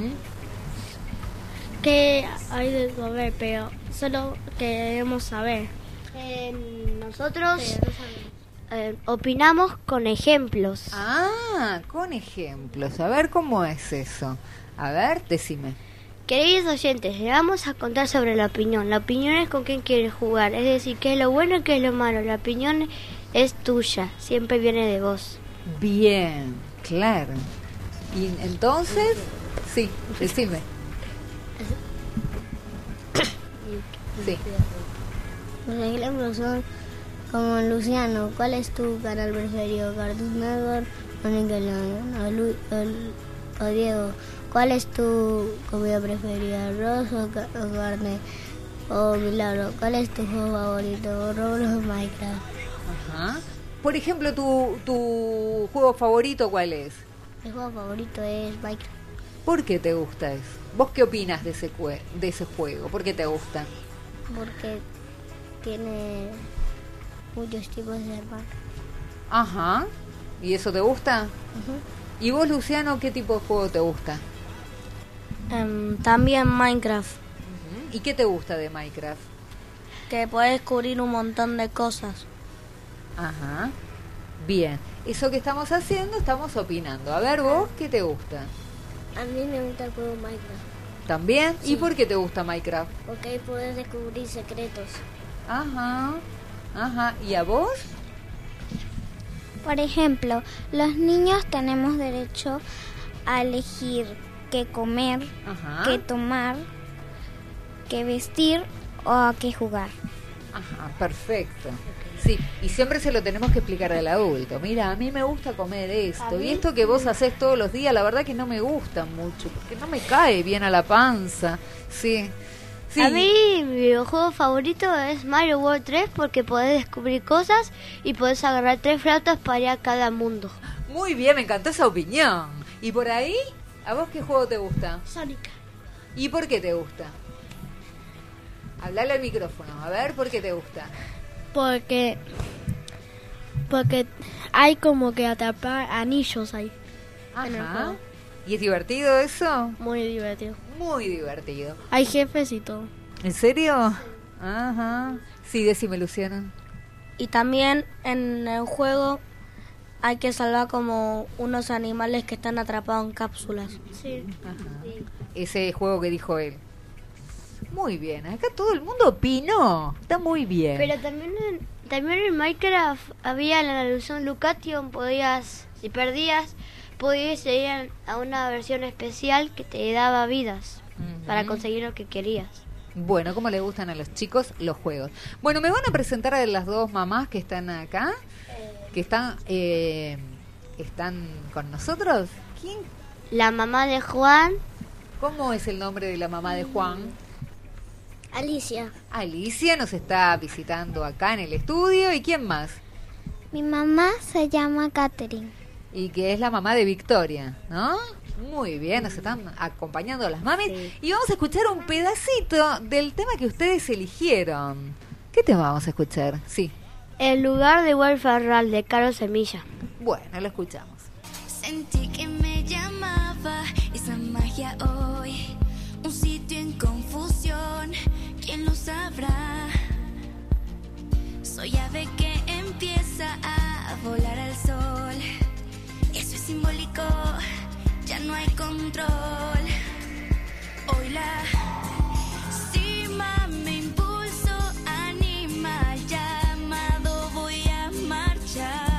D: que hay de comer, pero solo queremos saber.
I: Nosotros opinamos con ejemplos.
A: Ah, con ejemplos. A ver, ¿cómo es eso? A ver, decime.
I: Queridos oyentes, le vamos a contar sobre la opinión. La opinión es con quién quieres jugar, es decir, qué es lo bueno y qué es lo malo. La opinión es tuya, siempre viene de vos.
A: Bien, claro. Y entonces, sí, decime. Sí.
C: Los ejemplos son como Luciano. ¿Cuál es tu canal preferido? Cartoon Network o Nickelodeon. O Diego, ¿cuál es tu comida preferida? ¿Arroz o carne? O Milagro, ¿cuál es tu juego favorito? ¿Roblox o Minecraft?
A: Ajá. Por ejemplo, ¿tu juego favorito cuál es?
C: Mi juego favorito es Minecraft.
A: ¿Por qué te gusta eso? ¿Vos qué opinas de ese juego? ¿Por qué te gusta?
C: Porque tiene muchos tipos de hermanos.
A: Ajá. ¿Y eso te gusta?
C: Ujú.
A: ¿Y vos, Luciano, qué tipo de juego te gusta?
J: También Minecraft,
A: ¿Y qué te gusta de Minecraft?
J: que podés descubrir un montón de cosas.
A: Ajá. Bien. Eso que estamos haciendo, estamos opinando. A ver, vos, ¿qué te gusta?
C: A mí me gusta el juego Minecraft.
A: ¿También?
C: Sí.
A: ¿Y por qué te gusta Minecraft?
C: Porque ahí podés descubrir secretos.
A: Ajá. Ajá. ¿Y a vos?
B: Por ejemplo, los niños tenemos derecho a elegir qué comer,
A: Ajá.
B: qué tomar, qué vestir o a qué jugar.
A: Ajá, perfecto. Sí, y siempre se lo tenemos que explicar al adulto. Mira, a mí me gusta comer esto. Y esto que vos hacés todos los días, la verdad que no me gusta mucho, porque no me cae bien a la panza. Sí. Sí.
I: A mí mi videojuego favorito es Mario World 3 porque podés descubrir cosas y podés agarrar 3 flautas para ir a cada mundo.
A: Muy bien, me encantó esa opinión. ¿Y por ahí? ¿A vos qué juego te gusta?
C: Sonic.
A: ¿Y por qué te gusta? Hablale al micrófono, a ver, ¿por qué te gusta?
J: Porque hay como que atrapar anillos ahí. En el
A: Ajá.
J: juego.
A: ¿Y es divertido eso?
J: Muy divertido.
A: Muy divertido.
J: Hay jefes y todo.
A: ¿En serio? Ajá. Sí, decime, Luciano.
J: Y también en el juego hay que salvar como unos animales que están atrapados en cápsulas.
C: Sí.
A: Ajá. Ese juego que dijo él. Muy bien, acá todo el mundo opinó. Está muy bien.
I: Pero también en Minecraft había la ilusión Lucation, si perdías, podías ir a una versión especial que te daba vidas para conseguir lo que querías.
A: Bueno, ¿cómo le gustan a los chicos los juegos? Bueno, me van a presentar a las dos mamás que están acá, que están con nosotros. ¿Quién?
I: La mamá de Juan.
A: ¿Cómo es el nombre de la mamá de Juan?
C: Alicia.
A: Alicia nos está visitando acá en el estudio. ¿Y quién más?
B: Mi mamá se llama Catherine.
A: Y que es la mamá de Victoria, ¿no? Muy bien, nos están acompañando las mamis.
I: Sí.
A: Y vamos a escuchar un pedacito del tema que ustedes eligieron. ¿Qué tema vamos a escuchar? Sí.
I: El lugar de Wolfarral de Caro Semilla.
A: Bueno, lo escuchamos.
E: Sentí que me llamaba esa magia hoy, un sitio en confusión, ¿quién lo sabrá? Soy ave que empieza a volar al sol, eso es simbólico, ya no hay control. Hoy la cima me impulso, animal llamado, voy a marchar.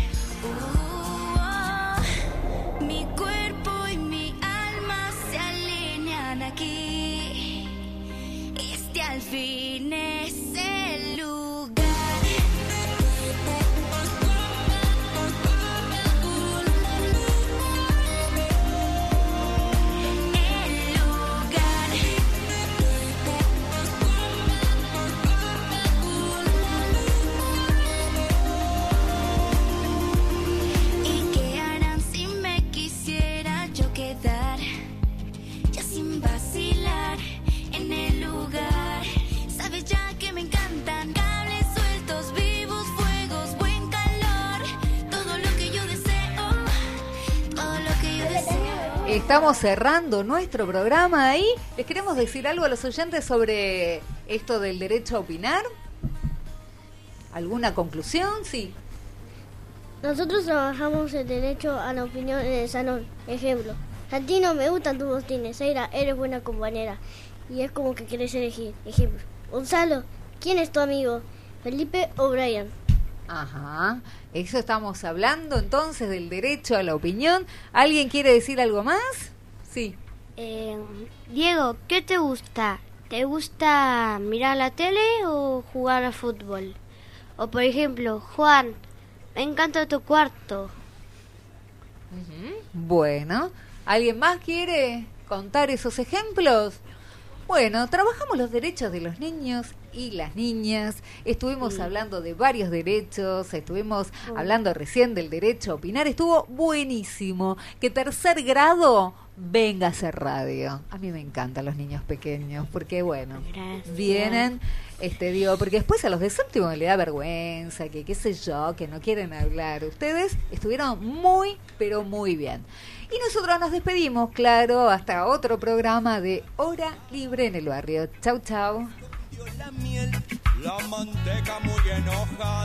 E: Mi cuerpo y mi alma se alinean aquí. Este al fin es el lugar. El lugar. ¿Y qué harán si me quisiera yo quedar? Ya sin vacilar en el lugar. Sabes ya que me encantan cables sueltos, vivos fuegos, buen calor. Todo lo que yo deseo, todo lo que yo deseo.
A: Estamos cerrando nuestro programa ahí. ¿Les queremos decir algo a los oyentes sobre esto del derecho a opinar? ¿Alguna conclusión? Sí.
K: Nosotros trabajamos el derecho a la opinión en el salón. Ejemplo, Santino, me gustan tus botines. Eira, eres buena compañera. Y es como que querés elegir. Ejemplo, Gonzalo, ¿quién es tu amigo? ¿Felipe o Brian?
A: Ajá, eso estamos hablando entonces del derecho a la opinión. ¿Alguien quiere decir algo más? Sí.
I: Diego, ¿qué te gusta? ¿Te gusta mirar la tele o jugar al fútbol? O por ejemplo, Juan, me encanta tu cuarto.
A: Bueno, ¿alguien más quiere contar esos ejemplos? Bueno, trabajamos los derechos de los niños y las niñas, estuvimos hablando de varios derechos, estuvimos hablando recién del derecho a opinar, estuvo buenísimo. Que tercer grado venga a hacer radio. A mí me encantan los niños pequeños, porque bueno, vienen, porque después a los de séptimo le da vergüenza, que qué sé yo, que no quieren hablar. Ustedes estuvieron muy, pero muy bien. Y nosotros nos despedimos, claro, hasta otro programa de Hora Libre en el Barrio. Chau, chau.
H: La manteca muy enojada.